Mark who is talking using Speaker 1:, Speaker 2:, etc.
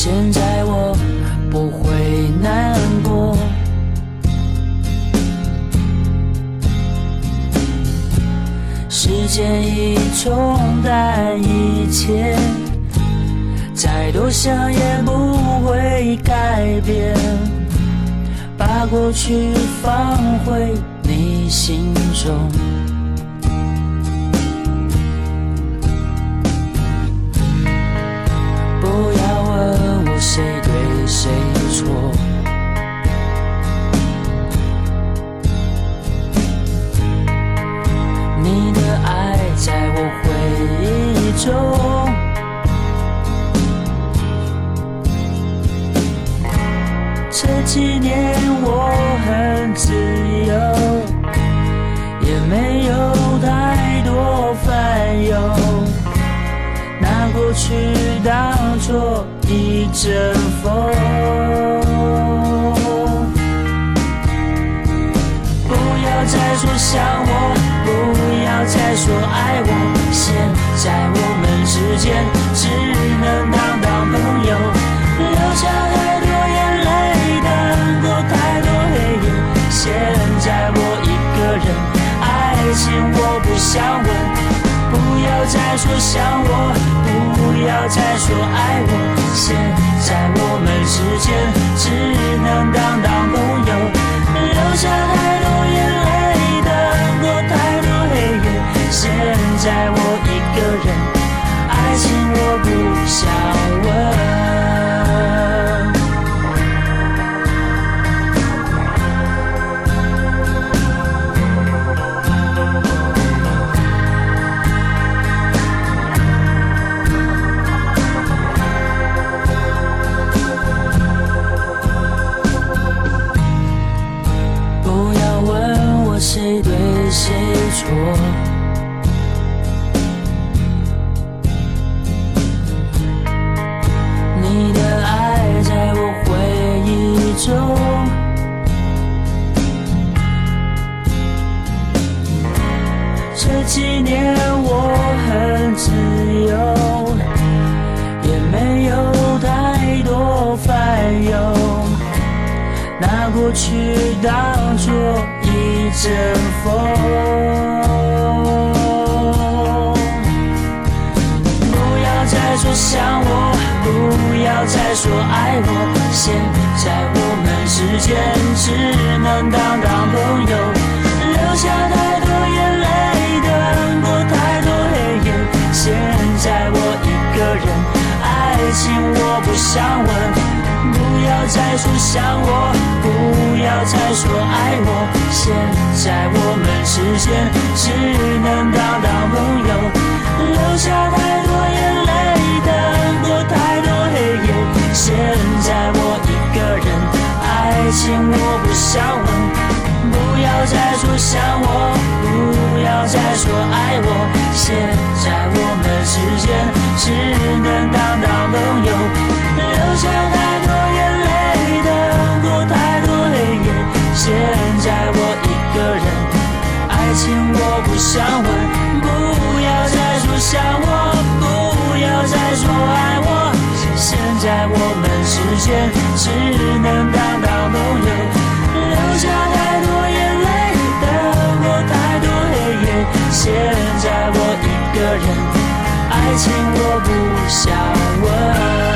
Speaker 1: 现在我不会难过。时间已冲淡一切，再多想也不会改变，把过去放回你心中。不要问我谁对谁错，你的爱在我回忆中，这几年我很自由，也没有太多烦忧，拿过去当作一阵风。不要再说想我，不要再说爱我，现在我们之间只能当朋友，留下太多眼泪，等过太多黑夜，现在我一个人，爱情我不想问，不要再说想我，不要再说爱我，现在我们之间只能当朋友，留下太多眼泪，等过太多黑夜，现在我一个人，爱情我不想问。谁对谁错？你的爱在我回忆中，这几年我很自由，也没有太多烦忧，拿过去当作一阵风。不要再说想我，不要再说爱我，现在我们之间只能当朋友，留下太多眼泪，等过太多黑夜，现在我一个人，爱情我不想问，不要再说想我，不要再说爱我，现在我们之间只能当朋友，留下太多眼泪，等过太多黑夜，现在我一个人，爱情我不想问，不要再说想我，不要再说爱我，现在我们之间只能当朋友，留下太多眼泪，等过太多黑夜，现在我一个人，爱情我不想问，不要再说想我，不要再说爱我，现在我们之间只能当朋友，留下太多眼泪，等过太多黑夜，现在我一个人，爱情我不想问。